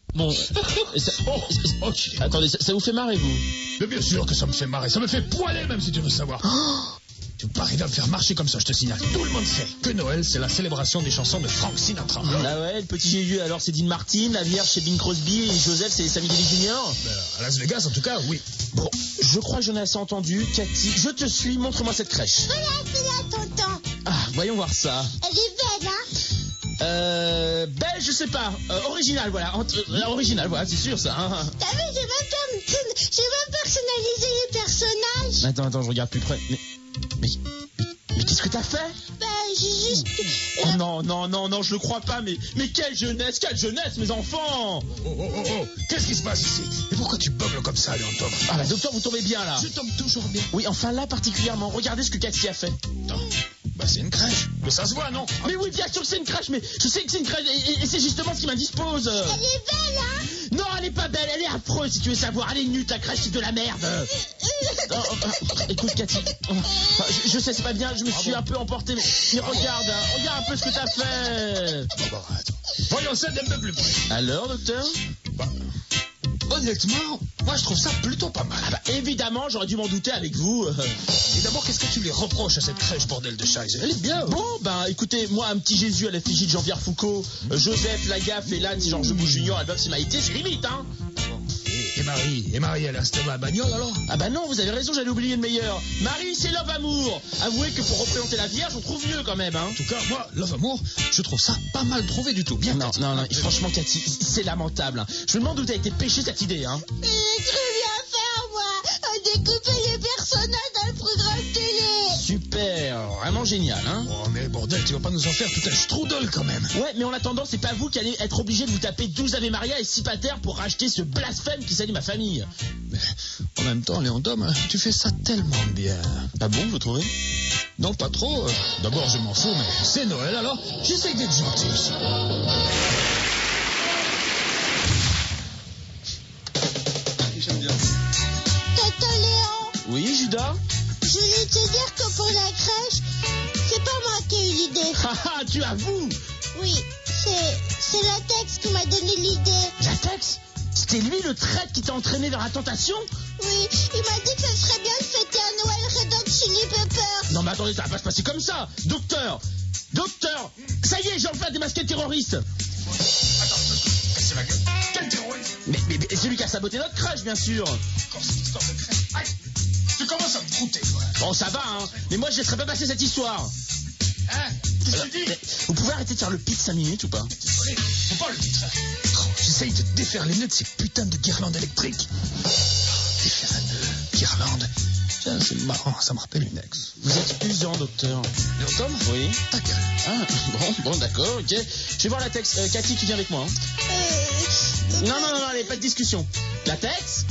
Bon, attendez, ça vous fait marrer, vous? Mais bien sûr que ça me fait marrer, ça me fait poiler même si tu veux savoir. Tu me paries de me faire marcher comme ça, je te signale. Tout le monde sait que Noël, c'est la célébration des chansons de Frank Sinatra. Ah ouais, le petit Jésus, alors c'est Dean Martin, la Vierge c'est Bing Crosby et Joseph c'est Sammy Davis Jr. À Las Vegas, en tout cas, oui. Bon, je crois que j'en ai assez entendu. Cathy, je te suis, montre-moi cette crèche. Voilà, c'est là, tonton. Ah, voyons voir ça. Elle est belle, hein? Belle, je sais pas. Original, voilà. Original, voilà, c'est sûr ça. Hein. T'as vu, j'ai même personnalisé les personnages. Attends, je regarde plus près. Mais qu'est-ce que t'as fait? Ben, j'ai juste... Oh non, je le crois pas, mais quelle jeunesse, mes enfants! Oh, qu'est-ce qui se passe ici? Et pourquoi tu bugles comme ça, Léon Tom? Ah bah docteur, vous tombez bien là. Je tombe toujours bien. Oui, enfin là particulièrement, regardez ce que Cathy a fait. Attends, bah c'est une crèche. Mais ça se voit, non? Mais oui, bien sûr que c'est une crèche, mais je sais que c'est une crèche, et c'est justement ce qui m'indispose. Elle est belle, hein? Non, elle est pas belle, elle est affreuse, si tu veux savoir. Elle est nulle, ta crèche, c'est de la merde. Écoute, Cathy, je sais, c'est pas bien, je me suis un peu emporté, mais regarde un peu ce que t'as fait. Bon, attends. Voyons ça d'un peu plus près. Alors, docteur? Honnêtement, moi je trouve ça plutôt pas mal. Ah bah évidemment, j'aurais dû m'en douter avec vous. Et d'abord, qu'est-ce que tu lui reproches à cette crèche, bordel de chaise? Elle est bien. Bon, ben écoutez, moi un petit Jésus à l'effigie de Jean-Pierre Foucault, Joseph, Lagaffe et là, Georges Bush Junior, Albert Simaïté, c'est limite, hein. Et Marie, elle a installé la bagnole alors? Ah bah non, vous avez raison, j'allais oublier le meilleur. Marie, c'est Love Amour. Avouez que pour représenter la Vierge, on trouve mieux quand même, hein. En tout cas, moi, Love Amour, je trouve ça pas mal trouvé du tout. Bien. Non, franchement, Cathy, c'est lamentable. Hein. Je me demande d'où t'as été pêché cette idée, hein. J'ai très bien faire, moi. Découper les personnages dans le programme télé. Super, vraiment génial, hein. Oh, mais bordel, tu vas pas nous en faire tout un strudel quand même. Ouais, mais en attendant, c'est pas vous qui allez être obligé de vous taper 12 Ave Maria et 6 Pater pour racheter ce blasphème qui salit ma famille. Mais en même temps, Léon Dom, tu fais ça tellement bien. Ah bon, vous trouvez? Non, pas trop. D'abord, je m'en fous, mais c'est Noël, alors j'essaie d'être gentil aussi. J'aime bien. Tonton Léon, Oui, Judas? je voulais te dire que pour la crèche, c'est pas moi qui ai eu l'idée. Ah, tu avoues? Oui, c'est Latex qui m'a donné l'idée. Latex? C'était lui le traître qui t'a entraîné vers la tentation? Oui, il m'a dit que ce serait bien de fêter un Noël Red Hot Chili Peppers. Non mais attendez, ça va pas se passer comme ça. Docteur, ça y est, j'ai enfin démasqué le terroriste. Attends, cassez la gueule. Quel terroriste? Mais c'est lui qui a saboté notre crèche, bien sûr. Encore cette histoire de crèche. Aïe, tu commences à me croûter, quoi. Bon, ça va, hein. Mais moi, je laisserai pas passer cette histoire. Hein? Qu'est-ce que tu dis? Vous pouvez arrêter de faire le pitch 5 minutes ou pas? Désolé, faut pas le titre. Oh, j'essaye de défaire les nœuds de ces putains de guirlandes électriques. Défaire un nœud, guirlande. Tiens, c'est marrant, ça me rappelle une ex. Vous êtes usant, docteur. Léon Tom? Oui. Ta gueule. Ah, bon, d'accord, ok. Je vais voir Latex. Cathy, tu viens avec moi, hein. Non, allez, pas de discussion. Latex?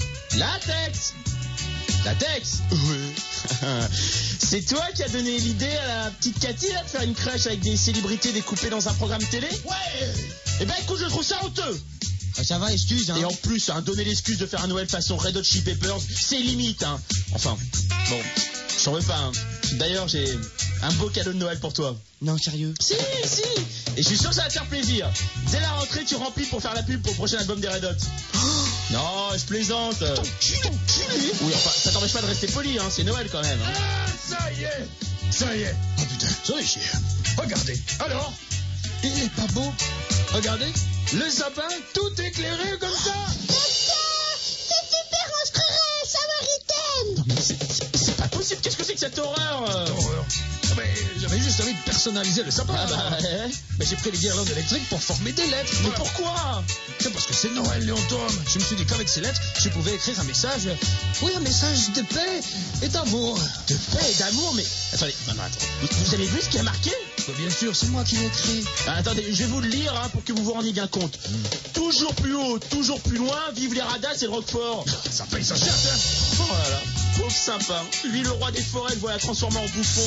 Oui. C'est toi qui as donné l'idée à la petite Cathy, là, de faire une crèche avec des célébrités découpées dans un programme télé? Ouais. Eh ben, écoute, je trouve ça honteux. Ça va, excuse, hein. Et en plus, hein, donner l'excuse de faire un Noël façon Red Hot Chili Peppers, c'est limite, hein. Enfin, bon, je t'en veux pas, hein. D'ailleurs, j'ai un beau cadeau de Noël pour toi. Non, sérieux. Si. Et je suis sûr que ça va te faire plaisir. Dès la rentrée, tu remplis pour faire la pub pour le prochain album des Red Hot. Non, je plaisante. Ton culé. Oui, enfin, ça t'empêche pas de rester poli, hein. C'est Noël quand même. Hein. Ah, ça y est. Oh putain, ça y est. Regardez. Alors, il n'est pas beau? Regardez, le sapin, tout éclairé comme ça. Docteur, c'est super, on se croirait samaritaine. Non, mais c'est pas possible. Qu'est-ce que c'est que cette horreur? Horreur. Ah ben, j'avais juste envie de personnaliser le sapin. Ah bah, Mais j'ai pris les guirlandes électriques pour former des lettres. mais Voilà. pourquoi? C'est parce que c'est Noël, Léon Tom. Je me suis dit qu'avec ces lettres, je pouvais écrire un message. Oui, un message de paix et d'amour. De paix et d'amour, mais... Attendez, non, attends. Vous avez vu ce qui a marqué? Bien sûr, c'est moi qui l'ai écrit. Ah, attendez, je vais vous le lire, hein, pour que vous vous rendiez bien compte. Toujours plus haut, toujours plus loin, vive les radars et le Roquefort. Ça paye sa charte, hein. Oh là là, pauvre sympa. Lui, le roi des forêts, le voilà transformé en bouffon.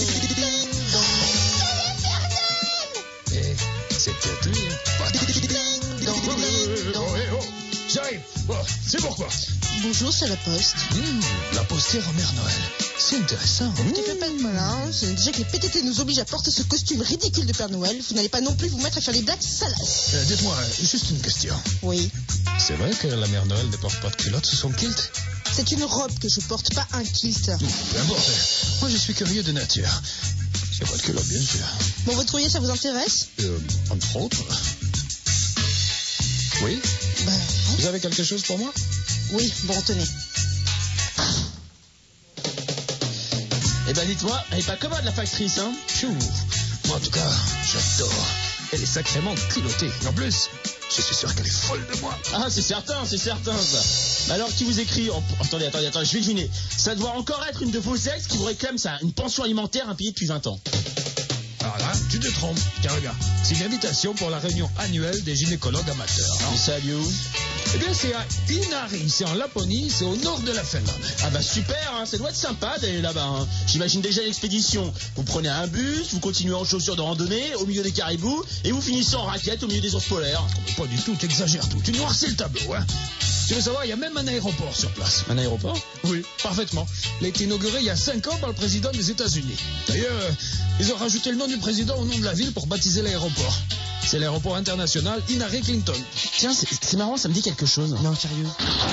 Et c'est peut-être lui. Oh, j'arrive. Bon, c'est pourquoi. Bonjour, c'est la poste. La postière en Mère Noël. C'est intéressant. Écoutez, faites pas de mal, hein. C'est déjà que les PTT nous obligent à porter ce costume ridicule de Père Noël. Vous n'allez pas non plus vous mettre à faire des blagues salaces. Dites-moi, juste une question. Oui. C'est vrai que la mère Noël ne porte pas de culotte sous son kilt? C'est une robe que je porte, pas un kilt. Peu importe. Moi, je suis curieux de nature. J'ai pas de culotte, bien sûr. Bon, votre courrier, ça vous intéresse? Entre autres. Oui? Ben, non. Vous avez quelque chose pour moi? Oui, bon, tenez. Eh ben dites-moi, elle est pas commode la factrice, hein? Pfiou. Moi, en tout cas, j'adore. Elle est sacrément culottée. En plus, je suis sûr qu'elle est folle de moi. Ah, c'est certain ça. Alors, qui vous écrit... Oh, attendez, je vais deviner. Ça doit encore être une de vos ex qui vous réclame ça, une pension alimentaire impayée depuis 20 ans. Alors là, tu te trompes. Tiens, regarde. C'est une invitation pour la réunion annuelle des gynécologues amateurs. Et ça, lieu où? Eh bien, c'est à Inari, c'est en Laponie, c'est au nord de la Finlande. Ah bah super, hein, ça doit être sympa d'aller là-bas. Hein. J'imagine déjà l'expédition. Vous prenez un bus, vous continuez en chaussures de randonnée, au milieu des caribous, et vous finissez en raquette au milieu des ours polaires. Pas du tout, t'exagères tout. Tu noircis le tableau, hein. Tu veux savoir, il y a même un aéroport sur place. Un aéroport? Oui, parfaitement. Il a été inauguré il y a 5 ans par le président des États-Unis. D'ailleurs, ils ont rajouté le nom du président au nom de la ville pour baptiser l'aéroport. C'est l'aéroport international Inari Clinton. Tiens, c'est marrant, ça me dit quelque chose. Non, sérieux.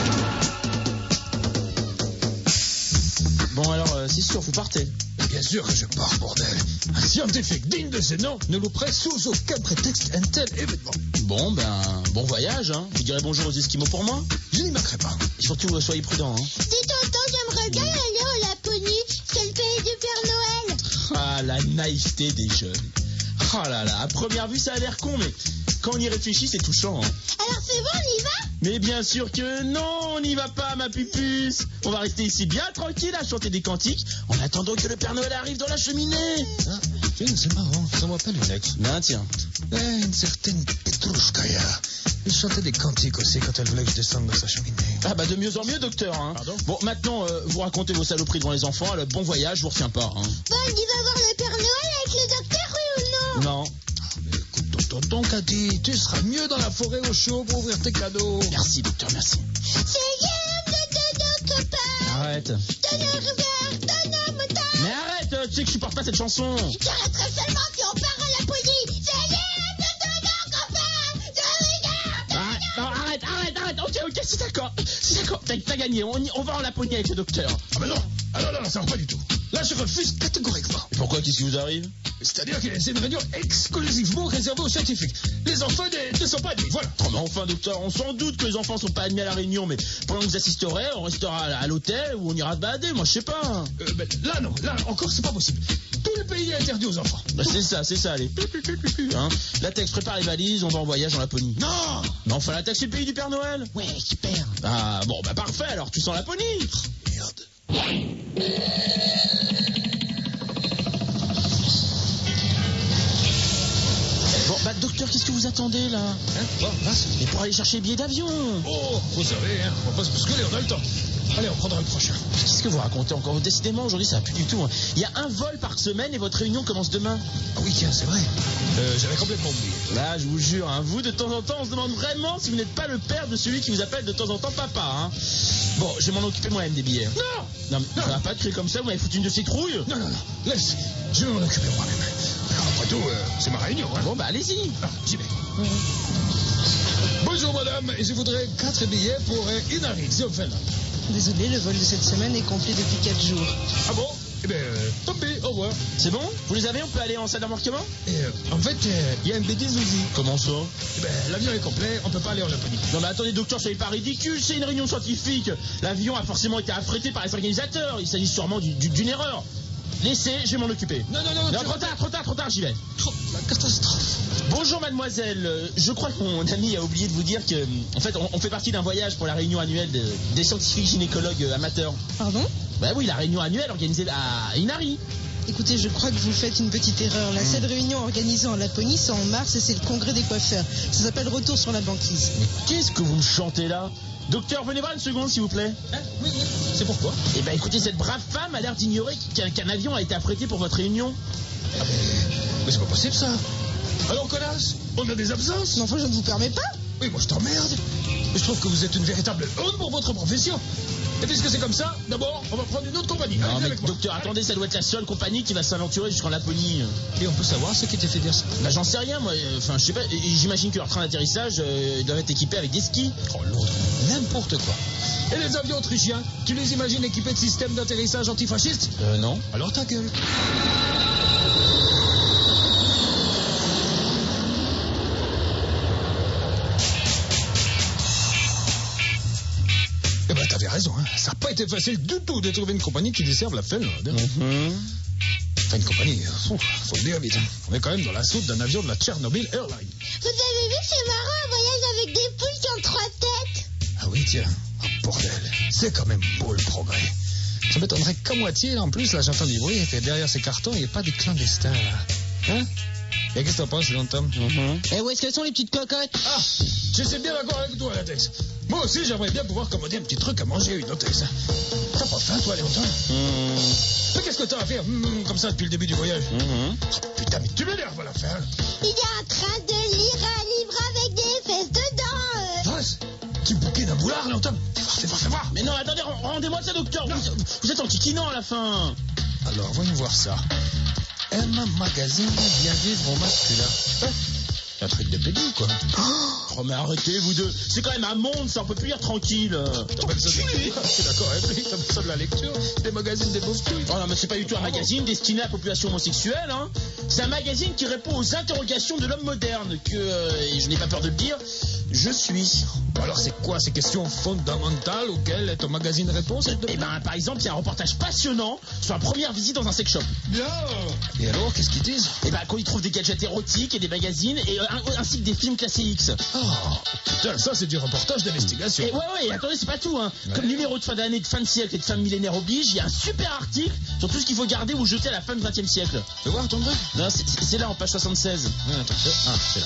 Bon alors, c'est sûr, vous partez. Bien sûr que je pars, bordel. Un scientifique digne de ce nom ne louperait sous aucun prétexte un tel événement. Bon, bon voyage, hein. Vous direz bonjour aux Esquimaux pour moi. Je n'y manquerai pas. Et surtout, soyez prudents, hein. Dis tonton, j'aimerais bien aller en Laponie. C'est le pays du Père Noël. Ah, la naïveté des jeunes. Oh là là, à première vue, ça a l'air con, mais quand on y réfléchit, c'est touchant, hein. Alors c'est bon, on y va? Mais bien sûr que non, on n'y va pas, ma pupuce. On va rester ici bien tranquille à chanter des cantiques en attendant que le Père Noël arrive dans la cheminée. Ah, tiens, c'est marrant, ça me rappelle une ex. Ben tiens. Une certaine Petrouchkaya. Elle chantait des cantiques aussi quand elle voulait que je descende dans sa cheminée. Ah bah de mieux en mieux, docteur, hein. Pardon? Bon, maintenant, vous racontez vos saloperies devant les enfants, alors bon voyage, je vous retiens pas, hein. Bon, on y va voir le Père Noël avec le docteur, oui ou non? Non. Écoute, tonton qu'a dit, tu seras mieux dans la forêt au chaud pour ouvrir tes cadeaux. Merci, docteur, merci. C'est bien de copain. Arrête. De le revoir, de nos moutons. Mais arrête, tu sais que je supporte pas cette chanson. J'arrêterai seulement si on part à Laponie. C'est bien de nos copains. De regarde. Non, arrête. Ok, c'est d'accord. T'as gagné, on va en Laponie avec le docteur. Ah mais non, non, ça va pas du tout. Là, je refuse catégoriquement. Et pourquoi, qu'est-ce qui vous arrive? C'est-à-dire que c'est une réunion exclusivement réservée aux scientifiques. Les enfants ne sont pas admis, voilà. Oh, mais enfin, docteur, on s'en doute que les enfants sont pas admis à la réunion, mais pendant que vous assisterez, on restera à l'hôtel ou on ira se balader, moi je sais pas. Là, non, là encore, c'est pas possible. Tout le pays est interdit aux enfants. Bah, c'est ça, allez. Hein. Latex, prépare les valises, on va en voyage en Laponie. Non. Mais enfin, Latex, c'est le pays du Père Noël. Ouais, super. Ah, bon, bah parfait, alors tu sens Laponie. Merde. Bon, bah docteur, qu'est-ce que vous attendez là? Bon, passe. Mais pour aller chercher le billet d'avion. Oh, vous savez, hein, on va pas se bousculer, on a le temps. Allez, on prendra le prochain. Qu'est-ce que vous racontez encore? Décidément, aujourd'hui, ça va plus du tout. Hein. Il y a un vol par semaine et votre réunion commence demain. Ah oui, tiens, c'est vrai. J'avais complètement oublié. Là, je vous jure, hein, vous, de temps en temps, on se demande vraiment si vous n'êtes pas le père de celui qui vous appelle de temps en temps papa. Hein. Bon, je vais m'en occuper moi-même des billets. Non, mais ça va pas crier comme ça, vous m'avez foutu une de ces trouilles. Non, laisse, je vais m'en occuper moi-même. Après tout, c'est ma réunion. Hein. Bon, bah allez-y. Ah, j'y vais. Bonjour madame, et je voudrais 4 billets pour Inari, c'est au Finlande. Désolé, le vol de cette semaine est complet depuis 4 jours. Ah bon? Eh bien, tant pis, au revoir. C'est bon? Vous les avez? On peut aller en salle d'embarquement? En fait, il y a un bébé Zouzi. Comment ça? Eh bien, l'avion est complet, on peut pas aller en Laponie. Non mais attendez docteur, soyez pas ridicule, c'est une réunion scientifique. L'avion a forcément été affrété par les organisateurs, il s'agit sûrement d'une erreur. Laissez, je vais m'en occuper. Non, Trop tard, j'y vais. Oh, la catastrophe. Bonjour mademoiselle, je crois que mon ami a oublié de vous dire que, en fait, on fait partie d'un voyage pour la réunion annuelle des scientifiques gynécologues amateurs. Pardon? Bah oui, la réunion annuelle organisée à Inari. Écoutez, je crois que vous faites une petite erreur. Là, cette réunion organisée en Laponie, c'est en mars et c'est le congrès des coiffeurs. Ça s'appelle Retour sur la banquise. Mais qu'est-ce que vous me chantez là? Docteur, venez voir une seconde s'il vous plaît. Oui, c'est pourquoi? Eh ben écoutez, cette brave femme a l'air d'ignorer qu'un avion a été affrété pour votre réunion. Mais c'est pas possible ça. Alors connasse, On a des absences. Non, enfin, je ne vous permets pas. Oui, moi je t'emmerde. Mais je trouve que vous êtes une véritable honte pour votre profession. Et puisque c'est comme ça, d'abord, on va prendre une autre compagnie. Allez, Non, viens mais avec moi. docteur, attendez, ça doit être la seule compagnie qui va s'aventurer jusqu'en Laponie. Et on peut savoir ce qui t'a fait dire ça. Bah, j'en sais rien, moi. Enfin, je sais pas. J'imagine que leur train d'atterrissage doit être équipé avec des skis. Oh, l'autre, n'importe quoi. Et les avions autrichiens, tu les imagines équipés de systèmes d'atterrissage antifascistes? Non. Alors ta gueule. Eh ben, t'avais raison, hein. Ça n'a pas été facile du tout de trouver une compagnie qui desserve la Finlande. Enfin, une compagnie, faut le dire vite. On est quand même dans la soute d'un avion de la Chernobyl Airlines. Vous avez vu que c'est marrant un voyage avec des poules qui ont 3 têtes? Ah oui, tiens. Oh, bordel. C'est quand même beau le progrès. Ça m'étonnerait qu'à moitié, là, en plus, là, j'entends du bruit et que derrière ces cartons, il n'y a pas des clandestins, là. Hein? Et qu'est-ce que t'en penses, Tom? Et où est-ce qu'elles sont les petites cocottes? Ah, je suis bien d'accord avec toi, Latex. Moi aussi, j'aimerais bien pouvoir commander un petit truc à manger à une hôtesse. T'as pas faim, toi, Léonton? Mais qu'est-ce que t'as à faire comme ça depuis le début du voyage? Oh, putain, mais tu m'énerves à la fin. Il est en train de lire un livre avec des fesses dedans. Vas, tu bouquines un boulard, Léonton? Fais voir. Mais non, attendez, rendez-moi ça, docteur. Vous êtes antiquinant à la fin. Alors, voyons voir ça. M Magazine, bien vivre au masculin. Hein? Un truc de pédou, quoi. Oh, mais arrêtez, vous deux. C'est quand même un monde, ça, on peut plus lire tranquille. T'appelles ça des... Je suis d'accord avec lui, t'appelles ça de la lecture. Des magazines, des beaufs couilles. Oh non, mais c'est pas du tout un magazine destiné à la population homosexuelle, hein. C'est un magazine qui répond aux interrogations de l'homme moderne, et je n'ai pas peur de le dire, je suis. Alors c'est quoi ces questions fondamentales auxquelles ton magazine répond? Eh ben, par exemple, il y a un reportage passionnant sur la première visite dans un sex shop. Bien. Et alors, qu'est-ce qu'ils disent? Eh ben, qu'on y trouve des gadgets érotiques et des magazines, et ainsi que des films classés X. Oh, putain, ça c'est du reportage d'investigation. Et ouais, attendez, c'est pas tout, hein. Ouais. Comme numéro de fin d'année, de fin de siècle et de fin de millénaire oblige, il y a un super article sur tout ce qu'il faut garder ou jeter à la fin du XXe siècle. Fais voir ton truc. Non, c'est là, en page 76. Attends, c'est là.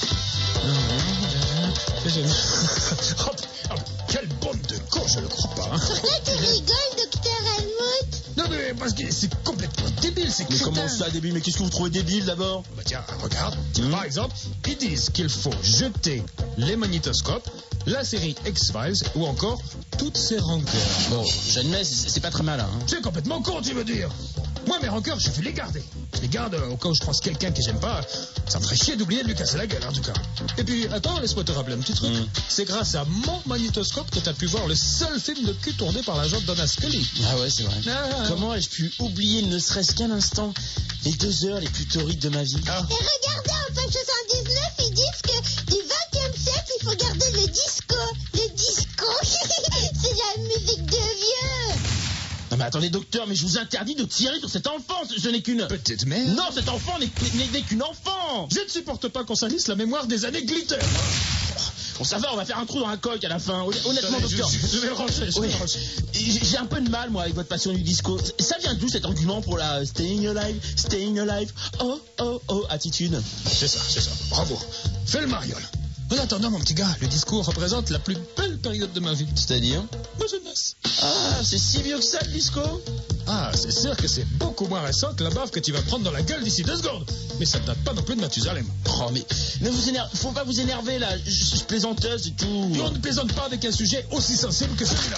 Oh, quelle bande de cons, je le crois pas. Hein. Pourquoi tu rigoles, docteur Helmut? Non mais parce que c'est complètement débile, c'est Mais crétin. comment ça, débile? Mais qu'est-ce que vous trouvez débile d'abord? Bah tiens, regarde. Par exemple, ils disent qu'il faut jeter les magnétoscopes, la série X-Files ou encore toutes ces rancœurs. Bon, j'admets, c'est pas très mal, hein. C'est complètement con, tu veux dire. Moi, mes rancœurs, je vais les garder. Je les garde au cas où je croise quelqu'un que j'aime pas. Ça me ferait chier d'oublier de lui casser la gueule, en tout cas. Et puis, attends, laisse-moi te rappeler un petit truc. C'est grâce à mon magnétoscope que t'as pu voir le seul film de cul tourné par l'agent Donna Scully. Ah ouais, c'est vrai. Comment ai-je pu oublier, ne serait-ce qu'un instant, les 2 heures les plus torrides de ma vie? Et regardez, en page 79, ils disent que du 20e siècle, il faut garder le disco. Le disco, c'est la musique de vieux. Non mais attendez, docteur, mais je vous interdis de tirer sur cet enfant. Je n'ai qu'une... Petite mère. Non, cet enfant n'est qu'une enfant. Je ne supporte pas qu'on salisse la mémoire des années glitter. Bon, ça va, on va faire un trou dans la coque à la fin. Honnêtement, Attendez, docteur. je vais le ranger, je vais Oui. le ranger. J'ai un peu de mal, moi, avec votre passion du disco. Ça vient d'où cet argument pour la staying alive, oh, attitude? C'est ça. Bravo. Fais le mariole. En attendant, mon petit gars, le discours représente la plus belle période de ma vie. C'est-à-dire? Ma jeunesse. Ah, c'est si vieux que ça, le disco? Ah, c'est sûr que c'est beaucoup moins récent que la baffe que tu vas prendre dans la gueule d'ici 2 secondes. Mais ça ne date pas non plus de Mathusalem. Oh, mais ne vous énervez, faut pas vous énerver, là. Je suis plaisanteuse et tout. On ne plaisante pas avec un sujet aussi sensible que celui-là.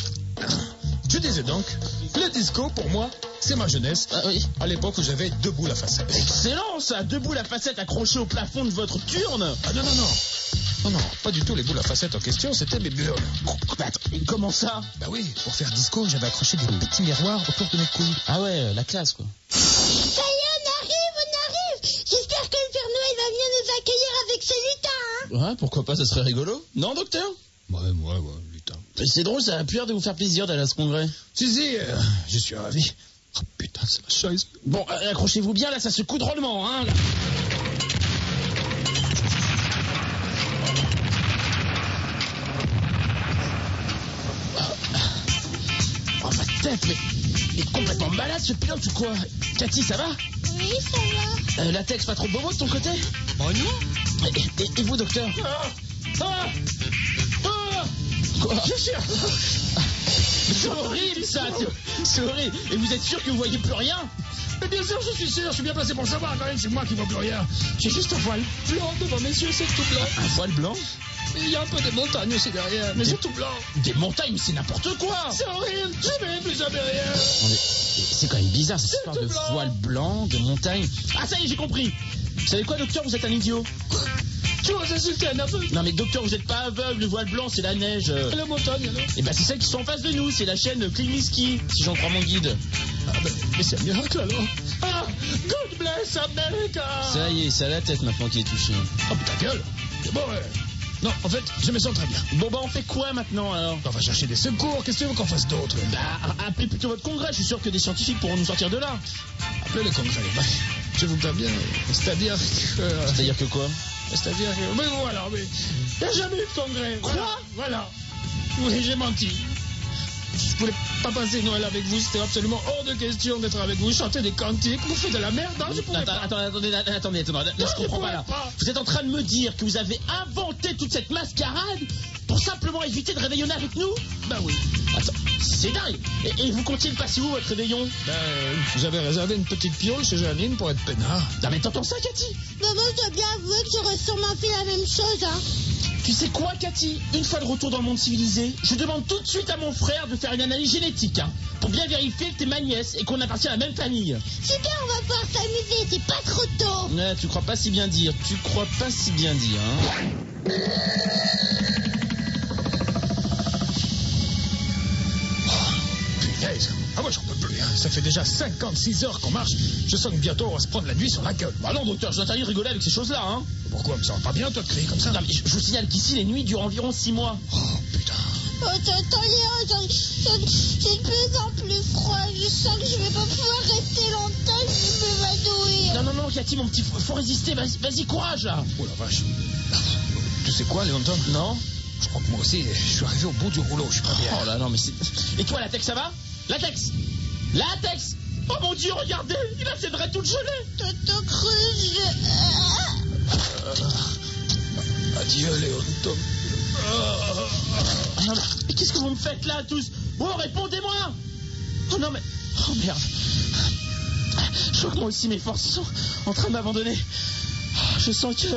Je disais donc, le disco, pour moi, c'est ma jeunesse. Ah oui. À l'époque où j'avais 2 boules à facettes. Excellent, ça. 2 boules à facettes accrochées au plafond de votre turne. Ah non. Non, pas du tout les boules à facettes en question, c'était mes burles. Bah, attends, comment ça? Bah oui, pour faire disco, j'avais accroché des petits miroirs autour de mes couilles. Ah ouais, la classe, quoi. Ça y est, on arrive. J'espère que le Père Noël va venir nous accueillir avec ses lutins, hein. Ouais, pourquoi pas, ça serait rigolo. Non, docteur? Ouais, putain. C'est drôle, ça a l'air de vous faire plaisir d'aller à ce congrès. Si, je suis ravi. Oh putain, c'est ma chaise. Bon, accrochez-vous bien, là, ça se coud drôlement, hein. Là. Oh, ma tête, mais il est complètement malade, ce pilote, ou quoi? Cathy, ça va? Oui, ça va. Latex, pas trop bobo de ton côté? Bah non. Et vous, docteur? Quoi? C'est horrible, ça. C'est horrible. Et vous êtes sûr que vous voyez plus rien? Mais bien sûr, je suis sûr, je suis bien placé pour le savoir quand même, c'est moi qui vois plus rien. J'ai juste un voile blanc devant mes yeux, c'est tout blanc. Un voile blanc? Il y a un peu des montagnes aussi derrière, mais c'est tout blanc. Des montagnes, mais c'est n'importe quoi. C'est horrible, jamais plus jamais rien. C'est quand même bizarre cette histoire de voile blanc, de montagne. Ah ça y est, j'ai compris. Vous savez quoi, docteur, vous êtes un idiot. Tu vas insulter un aveugle? Non mais docteur, vous êtes pas aveugle, le voile blanc c'est la neige. Et la montagne alors? Et bah c'est celles qui sont en face de nous, c'est la chaîne Klimiski, si j'en crois mon guide. Ah ben, mais c'est un miracle alors. Ah, God bless America. Ça y est, c'est à la tête maintenant qui est touché. Oh mais ta gueule. Bon non, en fait, je me sens très bien. Bon bah on fait quoi maintenant alors? On va chercher des secours, qu'est-ce que tu veux qu'on fasse d'autre? Bah appelez plutôt votre congrès, je suis sûr que des scientifiques pourront nous sortir de là. Appelez le congrès, bah, je vous plains bien, c'est-à-dire que... C'est-à-dire que quoi? C'est-à-dire que... Mais voilà, mais... Il n'y a jamais eu de congrès. Quoi? Voilà. Oui, j'ai menti. Je voulais pas passer Noël avec vous, c'était absolument hors de question d'être avec vous, chanter des cantiques, vous faites de la merde, non, je pourrais pas. Attendez, là, je comprends pas là. Vous êtes en train de me dire que vous avez inventé toute cette mascarade pour simplement éviter de réveillonner avec nous? Ben oui. Attends, c'est dingue. Et vous comptiez le passer où votre réveillon? J'avais réservé une petite piole chez Janine pour être peinard. Non mais t'entends ça, Cathy? Maman, je dois bien avouer que j'aurais sûrement fait la même chose, hein. Tu sais quoi, Cathy? Une fois de retour dans le monde civilisé, je demande tout de suite à mon frère de faire une analyse génétique, hein, pour bien vérifier que t'es ma nièce et qu'on appartient à la même famille. Super, on va pouvoir s'amuser, c'est pas trop tôt. Ouais, tu crois pas si bien dire, hein. Punaise. Ah moi j'en peux plus, hein. Ça fait déjà 56 heures qu'on marche. Je sens que bientôt on va se prendre la nuit sur la gueule. Bah non, docteur, je t'interdis de rigoler avec ces choses-là, hein. Pourquoi? Ça va pas bien toi de crier comme ça? Non mais je vous signale qu'ici les nuits durent environ 6 mois. Oh putain. Oh, t'entends, Léon, j'ai de plus en plus froid. Je sens que je vais pas pouvoir rester longtemps, je vais m'évanouir. Non, Cathy, mon petit, faut résister, vas-y, courage là. Oh la vache. Tu sais quoi, Léonton? Non. Je crois que moi aussi, je suis arrivé au bout du rouleau, je suis pas bien. Oh là non, mais c'est... Et toi, Latex, ça va? Latex! Oh mon Dieu, regardez, il a ses draps toutes gelées. Toto Cruz, Adieu, Léonton. Non, mais qu'est-ce que vous me faites là, tous? Oh, répondez-moi! Oh non, mais... Oh merde. Je crois que moi aussi, mes forces sont en train de m'abandonner. Je sens que...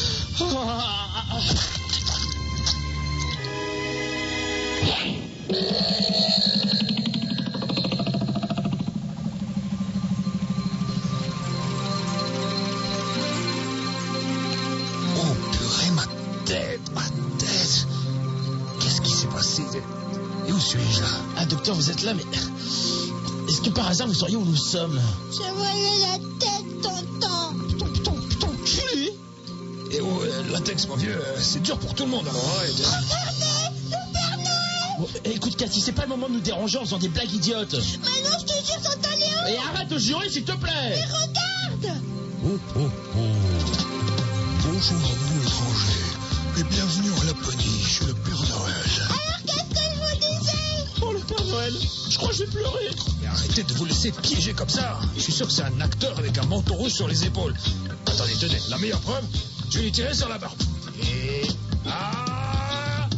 Et où suis-je là? Ah, docteur, vous êtes là, mais... Est-ce que par hasard, vous sauriez où nous sommes? j'ai voilé la tête, tonton. Putain, culé. Et oh, Latex, mon vieux, c'est dur pour tout le monde, alors arrête. Regardez, le Père Noël. Bon, écoute, Cathy, c'est pas le moment de nous déranger en faisant des blagues idiotes. Mais non, je te jure, tonton Léon. Et arrête de jurer, s'il te plaît. Mais regarde. Bonjour à vous, étrangers, et bienvenue en Laponie, chez le Père Noël. Alors, qu'est-ce que je vous disais? Oh, le Père Noël, je crois que je vais pleurer. Mais arrêtez de vous laisser piéger comme ça. Je suis sûr que c'est un acteur avec un manteau rouge sur les épaules. Attendez, tenez, la meilleure preuve, je vais lui tirer sur la barbe. Et... Ah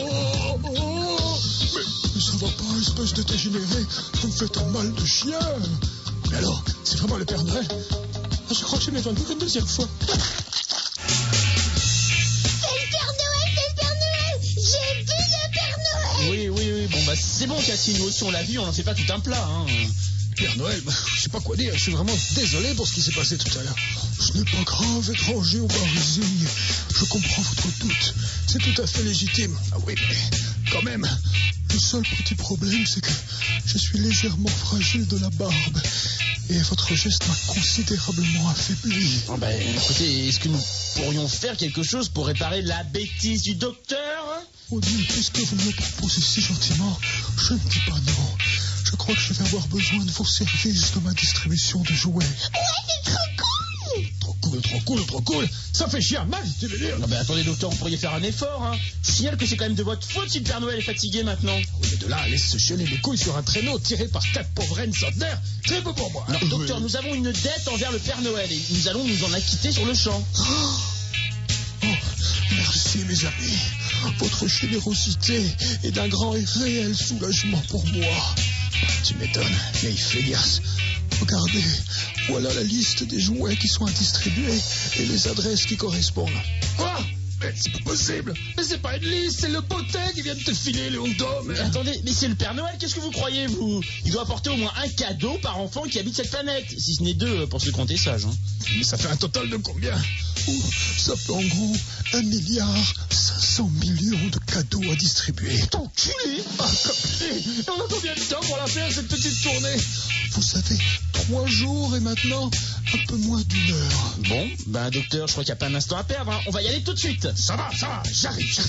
Mais ça va pas, espèce de dégénéré, vous me faites un mal de chien. Mais alors, c'est vraiment le Père Noël? Je crois que je m'évanouis une deuxième fois. C'est le Père Noël. J'ai vu le Père Noël. Oui, bon, bah c'est bon, Cathy, nous aussi on l'a vu, on n'en fait pas tout un plat, hein. Père Noël, je sais pas quoi dire, je suis vraiment désolé pour ce qui s'est passé tout à l'heure. Ce n'est pas grave, étranger au Barésie. Je comprends votre doute. C'est tout à fait légitime. Ah oui, mais quand même. Le seul petit problème, c'est que je suis légèrement fragile de la barbe. Et votre geste m'a considérablement affaibli. Oh, bah écoutez, est-ce que nous pourrions faire quelque chose pour réparer la bêtise du docteur? Oh Dieu, puisque vous me le proposez si gentiment, je ne dis pas non. Je crois que je vais avoir besoin de vos services de ma distribution de jouets. Ouais, c'est trop cool. Trop cool. Ça fait chier à mal, tu veux dire? Non, bah attendez, docteur, vous pourriez faire un effort, hein. Je signale que c'est quand même de votre faute si le Père Noël est fatigué maintenant. Oui, mais de là à laisser se chialer les couilles sur un traîneau tiré par 4 pauvres reines centenaires, très peu pour moi. Non, docteur, nous avons une dette envers le Père Noël et nous allons nous en acquitter sur le champ. Oh, merci mes amis. Votre générosité est d'un grand et réel soulagement pour moi. Tu m'étonnes, vieille feillasse. Regardez, voilà la liste des jouets qui sont à distribuer et les adresses qui correspondent. Quoi? Mais c'est pas possible. Mais c'est pas une liste, c'est le potin qui vient de te filer, le hondo. Mais attendez, mais c'est le Père Noël, qu'est-ce que vous croyez, vous? Il doit apporter au moins un cadeau par enfant qui habite cette planète. Si ce n'est 2 pour se compter sage. Hein. Mais ça fait un total de combien? Ça fait en gros 1,5 milliard de cadeaux à distribuer. T'enculé! Ah, et on a combien de temps pour la faire, cette petite tournée? Vous savez, 3 jours et maintenant un peu moins d'1 heure. Bon, ben docteur, je crois qu'il n'y a pas un instant à perdre. Hein. On va y aller tout de suite. Ça va, j'arrive.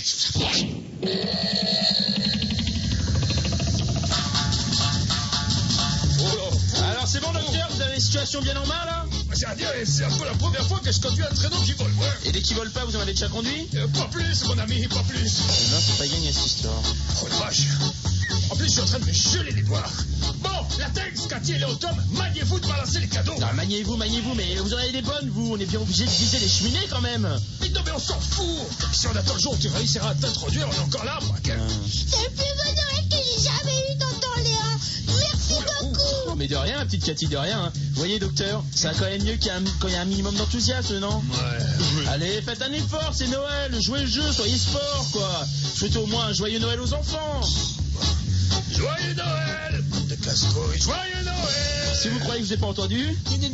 Alors c'est bon docteur, vous avez la situation bien en main là? C'est à dire, c'est un peu la première fois que je conduis un traîneau qui vole, ouais. Et dès qu'ils volent pas, vous en avez déjà conduit? Pas plus, mon ami, pas plus. Non, c'est pas gagné cette histoire. Oh la vache. En plus, je suis en train de me geler les doigts. Bon, la Tex, Cathy et Léo Tom, maniez-vous de balancer les cadeaux. Non, maniez-vous, mais vous en avez des bonnes, vous. On est bien obligé de viser les cheminées quand même. Mais non, mais on s'en fout. Si on attend le jour où tu réussiras à t'introduire, on est encore là, moi. C'est le plus beau Noël que j'ai jamais eu, tonton Léa. Merci beaucoup. Oh, mais de rien, petite Cathy, de rien. Hein. Vous voyez, docteur, ça va quand même mieux quand il y a un minimum d'enthousiasme, non? Ouais. Allez, faites un effort, c'est Noël. Jouez le jeu, soyez sport, quoi. Souhaitez au moins un joyeux Noël aux enfants. Joyeux Noël, de casse-couilles. Joyeux Noël. Si vous croyez que je n'ai pas entendu.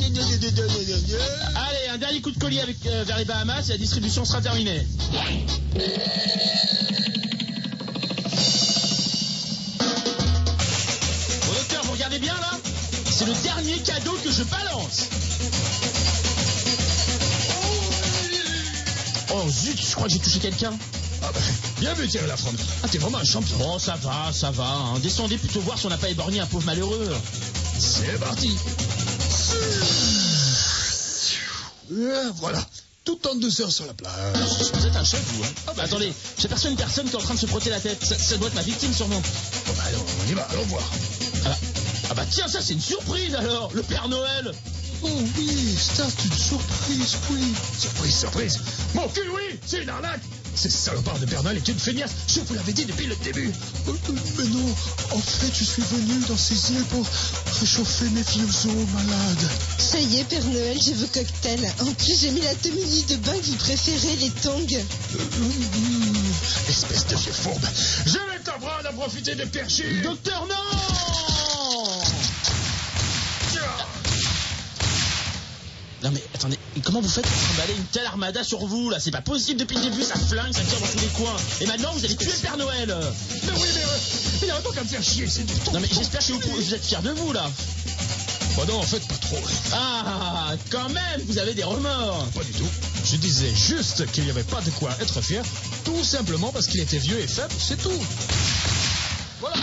Allez, un dernier coup de collier vers les Bahamas et la distribution sera terminée. Bon, docteur, vous regardez bien là? C'est le dernier cadeau que je balance. Oh zut, je crois que j'ai touché quelqu'un. Ah bah, bien vu, Thierry Lafronde. Ah, t'es vraiment un champion. Bon, ça va. Hein. Descendez plutôt voir si on n'a pas éborgné un pauvre malheureux. C'est parti. Voilà, tout en douceur sur la plage. Vous êtes un chef, vous, hein? Oh, bah, attendez, j'aperçois une personne qui est en train de se frotter la tête. Ça doit être ma victime, sûrement. Bon, bah, alors, on y va, allons voir. Ah bah tiens, ça c'est une surprise alors, le Père Noël. Oh oui, c'est une surprise, oui. Surprise. Mon cul, oui, c'est une arnaque. Ce salopard de Père Noël est une feignasse. Je vous l'avais dit depuis le début. Mais non, en fait, je suis venu dans ces îles pour réchauffer mes vieux os malades. Ça y est, Père Noël, je veux cocktail. En plus, j'ai mis la tenue de bain que vous préférez, les tongs. Espèce de vieux fourbe. Je vais t'apprendre à profiter des perchés. Docteur, non! Non mais attendez, comment vous faites pour trimballer une telle armada sur vous là? C'est pas possible, depuis le début ça flingue, ça tire dans tous les coins. Et maintenant vous allez tuer le Père Noël. Mais oui, il n'y a pas qu'à me faire chier, c'est du temps. Non mais j'espère que vous êtes fiers de vous là. Bah non, en fait, pas trop. Ah, quand même, vous avez des remords. Pas du tout. Je disais juste qu'il n'y avait pas de quoi être fier, tout simplement parce qu'il était vieux et faible, c'est tout. Voilà.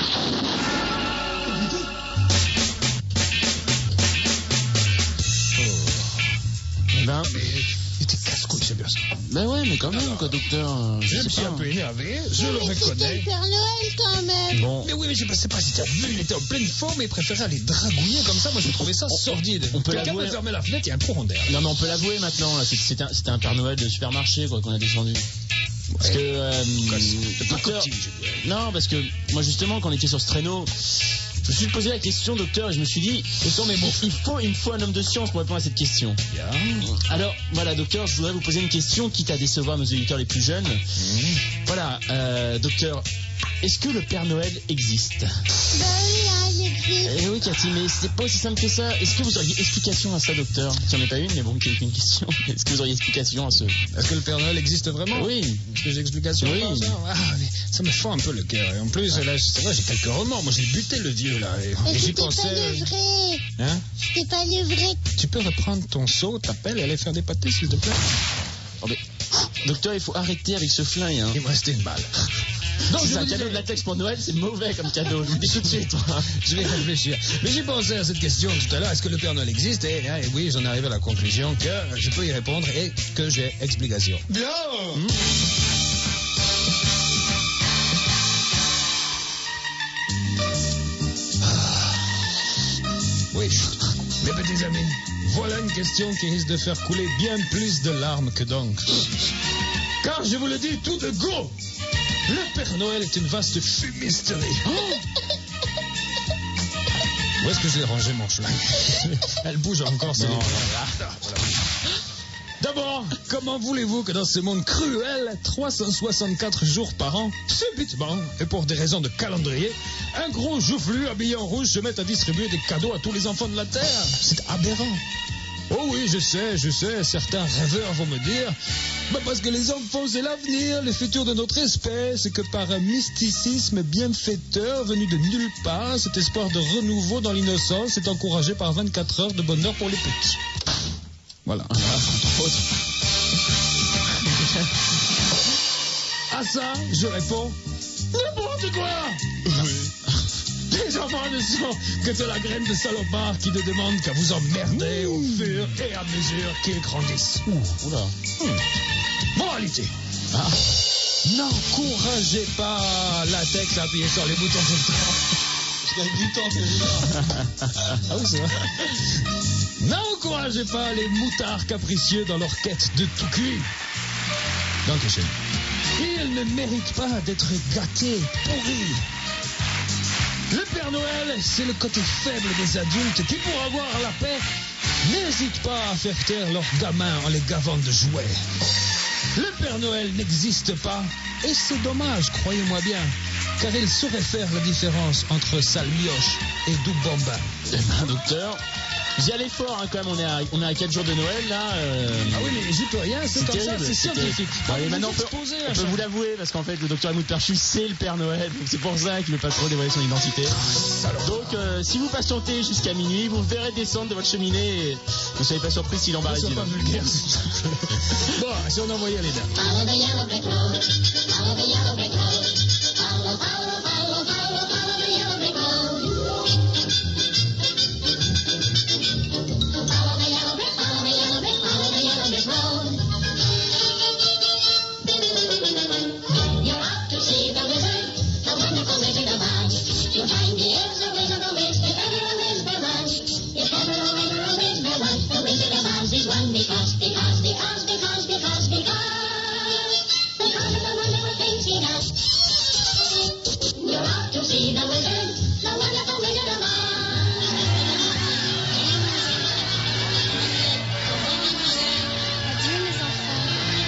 Ben, Il était casse-couille, c'est bien ça. ben ouais, mais quand même, quoi, docteur. Je me suis un peu énervé, je le Mais c'était reconnais. le Père Noël quand même. Bon, Mais oui, mais je sais pas si tu as vu, il était en pleine forme et il préférait aller dragouiller comme ça. Moi, j'ai trouvé ça sordide. on peut Quelqu'un l'avouer. peut fermer la fenêtre, il y a un courant d'air. non mais on peut l'avouer maintenant, là, c'était un Père Noël de supermarché quoi qu'on a descendu. Parce que De docteur, pacotille, je dirais. non, parce que moi justement quand on était sur ce traîneau, je me suis posé la question, docteur, et je me suis dit, Ce sont mes mots. il me faut un homme de science pour répondre à cette question. Bien. Alors, voilà, docteur, je voudrais vous poser une question, quitte à décevoir nos auditeurs les plus jeunes. Voilà, docteur, est-ce que le Père Noël existe? Bah oui, hein, il existe. Eh oui, Cathy, mais c'est pas aussi simple que ça. Est-ce que vous auriez explication à ça, docteur? J'en ai pas une, mais bon, qu'une question. Est-ce que vous auriez explication à ce... Est-ce que le Père Noël existe vraiment? Oui. Est-ce que j'ai explication? Oui. à ça? Ah, mais ça me fend un peu le cœur. Et en plus, là, c'est vrai, j'ai quelques remords. Moi, j'ai buté le vieux, là. Et Mais j'y c'était pas pensais. le vrai. Hein? C'était pas le vrai. Tu peux reprendre ton seau, t'appelles et aller faire des pâtés, s'il te plaît? Oh, mais... Docteur, il faut arrêter avec ce flingue, hein. Il me restait une balle. Donc, je c'est un vous cadeau disais- de latex pour Noël, c'est mauvais comme cadeau. Je vous le dis tout de suite. Je vais réfléchir. Mais j'ai pensé à cette question tout à l'heure. Est-ce que le Père Noël existe? Et oui, j'en arrive à la conclusion que je peux y répondre et que j'ai explication. Bien. Oui, mes petits amis, voilà une question qui risque de faire couler bien plus de larmes que d'encre. Car je vous le dis tout de go, le Père Noël est une vaste fumisterie. Où est-ce que je l'ai rangé, mon schlingue? Elle bouge encore, c'est Non, les... D'abord, comment voulez-vous que dans ce monde cruel, 364 jours par an, subitement, et pour des raisons de calendrier, un gros joufflu habillé en rouge se mette à distribuer des cadeaux à tous les enfants de la Terre? C'est aberrant. Oh oui, je sais, certains rêveurs vont me dire, parce que les enfants c'est l'avenir, le futur de notre espèce, et que par un mysticisme bienfaiteur venu de nulle part, cet espoir de renouveau dans l'innocence est encouragé par 24 heures de bonheur pour les petits. Voilà. Entre autres. À ça, je réponds, n'importe quoi. Oui. Les enfants ne sont que de la graine de salopard qui ne demande qu'à vous emmerder au fur et à mesure qu'ils grandissent. Oula. Moralité. N'encouragez pas Latex à appuyer sur les boutons tout le temps. Je gagne du temps, c'est génial. Ah oui, c'est vrai. N'encouragez pas les moutards capricieux dans leur quête de tout cuit. Dankeschön. Ils ne méritent pas d'être gâtés, pourris. Le Père Noël, c'est le côté faible des adultes qui, pour avoir la paix, n'hésitent pas à faire taire leurs gamins en les gavant de jouets. Le Père Noël n'existe pas, et c'est dommage, croyez-moi bien, car il saurait faire la différence entre sale mioche et doux bambin. Eh ben, docteur, j'y allais fort, hein, quand même. On est à 4 jours de Noël, là. Ah oui, mais j'y peux rien, c'est comme terrible, ça, c'est scientifique. Bon, allez, maintenant, on peut vous l'avouer, parce qu'en fait, le docteur Helmut Perchus, c'est le Père Noël. Donc c'est pour ça qu'il ne veut pas trop dévoiler son identité. Donc, si vous patientez jusqu'à minuit, vous verrez descendre de votre cheminée et vous ne soyez pas surpris s'il embarque. Ne sois pas vulgaire. Bon, si on envoyait les dames. Follow the yellow brick road. Follow the yellow brick road. Follow, follow, follow, follow, follow the yellow brick road. Follow the yellow brick, follow the yellow brick, follow the yellow brick road. You're out to see the wizard, the wonderful Wizard of Oz. You'll find he is a wizard of Oz, if ever a whiz there was. If ever a whiz there was, the Wizard of Oz is one because of the wonderful things he does. You're out to see the wizard, the wonderful Wizard of Oz. Adieu mes enfants.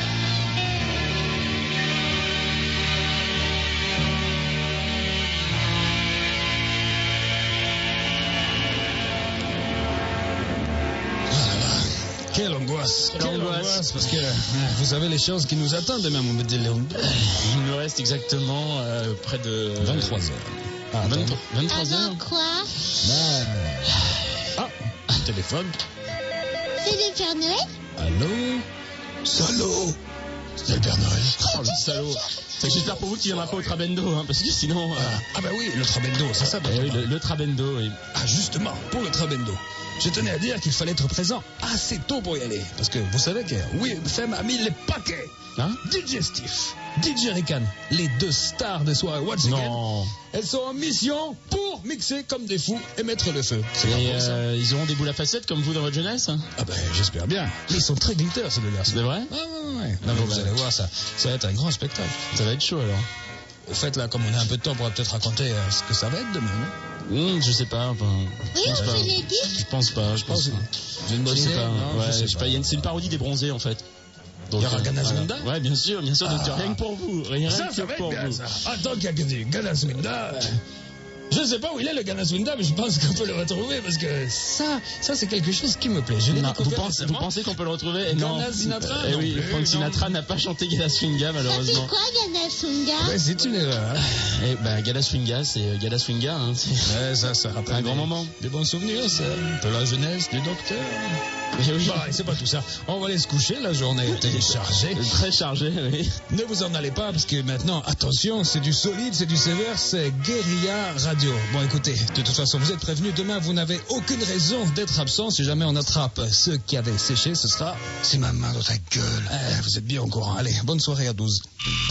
Quelle angoisse. Quelle angoisse. Parce que vous savez les choses qui nous attendent demain, mon petit Léon. Il me reste exactement près de 23 heures. Ah, 23 heures. Avant quoi? Ah, téléphone. C'est le Père Noël? Allô? Salaud. C'est le Père Noël. Oh, le salaud. C'est que j'espère pour vous qu'il ne viendra pas au Trabendo, hein, parce que sinon... Ah bah oui, le Trabendo, c'est ça. oui, le Trabendo, oui. Ah, justement, pour le Trabendo, je tenais à dire qu'il fallait être présent assez tôt pour y aller. Parce que vous savez que WFM a mis les paquets. Hein? Digestif, DJ Rican, les deux stars des soirées What's Again. Non. Elles sont en mission pour mixer comme des fous et mettre le feu. C'est pas Et pour ça. ils auront des boules à facettes comme vous dans votre jeunesse, hein? Ah ben, j'espère bien. Mais ils sont très glitter, ces deux garçons. C'est vrai? Ah ouais. Non, mais vous allez voir, ça va être un grand spectacle. Ça va être chaud, alors. Au fait, là, comme on a un peu de temps, on pourrait peut-être raconter ce que ça va être demain, non? Je sais pas. Enfin, Oui, je pense on pas. se l'est dit. Je pense pas. Je pense pas. J'ai une bonne Je sais idée. pas. Non, Ouais, je sais pas. C'est une parodie des bronzés, en fait. Donc, Il y aura Ganaswinda. Ouais, bien sûr, docteur. Rien que pour vous. Rien Ça que va être pour bien, vous. ça. Attends qu'il y a du Ganaswinda. Je sais pas où il est, le Ganaswinda, mais je pense qu'on peut le retrouver parce que ça c'est quelque chose qui me plaît. Je l'ai Non, découvert vous récemment. pensez qu'on peut le retrouver? Non. Gana Sinatra, Eh non oui, plus, Frank non. Sinatra n'a pas chanté Gala Swinga, Ça fait malheureusement. quoi, Yana Sunga? Ouais, c'est une erreur. Eh ben, Gala Swinga, c'est Gala Swinga, hein. Ouais, ça rappelle un grand moment. Des bons souvenirs, ça. Un peu la jeunesse du docteur. Eh oui. Bon, c'est pas tout ça. On va aller se coucher, la journée est téléchargée. Très chargé, oui. Ne vous en allez pas, parce que maintenant, attention, c'est du solide, c'est du sévère, c'est Guérilla Radio. Bon, écoutez, de toute façon, vous êtes prévenus, demain, vous n'avez aucune raison d'être absent. Si jamais on attrape ceux qui avaient séché, ce sera... C'est ma main dans ta gueule. Vous êtes bien au courant. Allez, bonne soirée à 12.